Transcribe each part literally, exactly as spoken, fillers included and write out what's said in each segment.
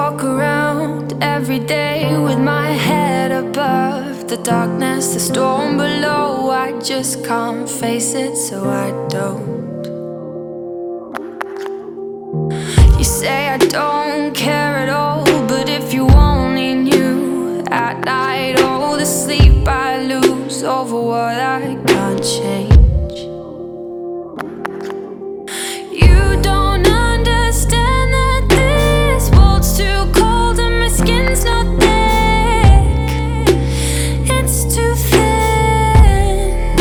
walk around every day with my head above the darkness, the storm below. I just can't face it, so I don't. You say I don't care at all, but if you only knew at night all the sleep I lose over what I can't change. You don't understand that this world's too cold and my skin's not thick, it's too thin.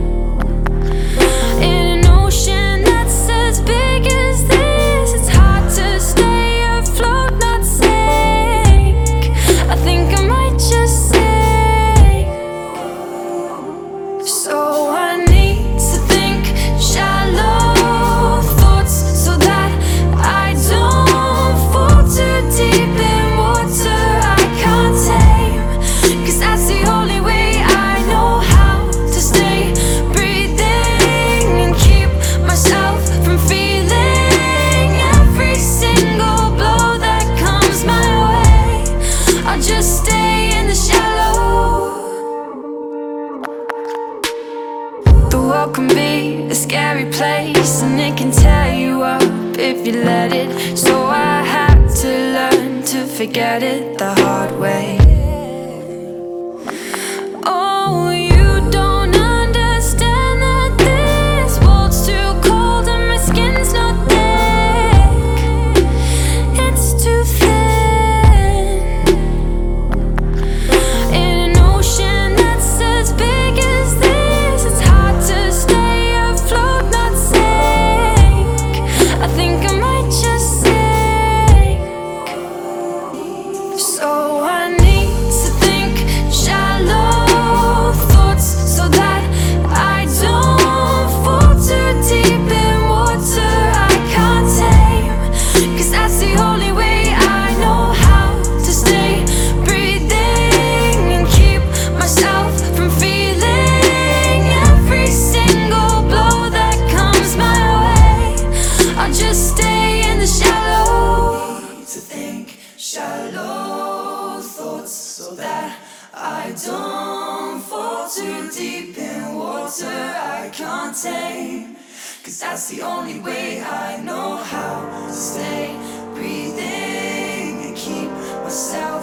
In an ocean that's as big as this, it's hard to stay afloat, not sink. I think I might just sink. So I need to think shallow thoughts so that I don't fall too deep in water I can't tame. 'Cause that's the only way I know how to stay breathing and keep myself from feeling every single blow that comes my way. I'll just stay in the shallow. The world can be a scary place and it can tear you up if you let it. So I had to learn to forget it the hard way. Oh, you don't understand that this world's too cold and my skin's not thick, it's too thin. In an ocean that's as big as this, it's hard to stay afloat, not sink. I think I might just sink. So I need to think shallow thoughts so that I don't fall too deep in water I can't tame. 'Cause that's the only way I know how to stay breathing and keep myself from feeling every single blow that comes my way. I'll just stay in the shallow. To think shallow thoughts so that I don't fall too deep in water I can't tame. 'Cause that's the only way I know how to stay breathing and keep myself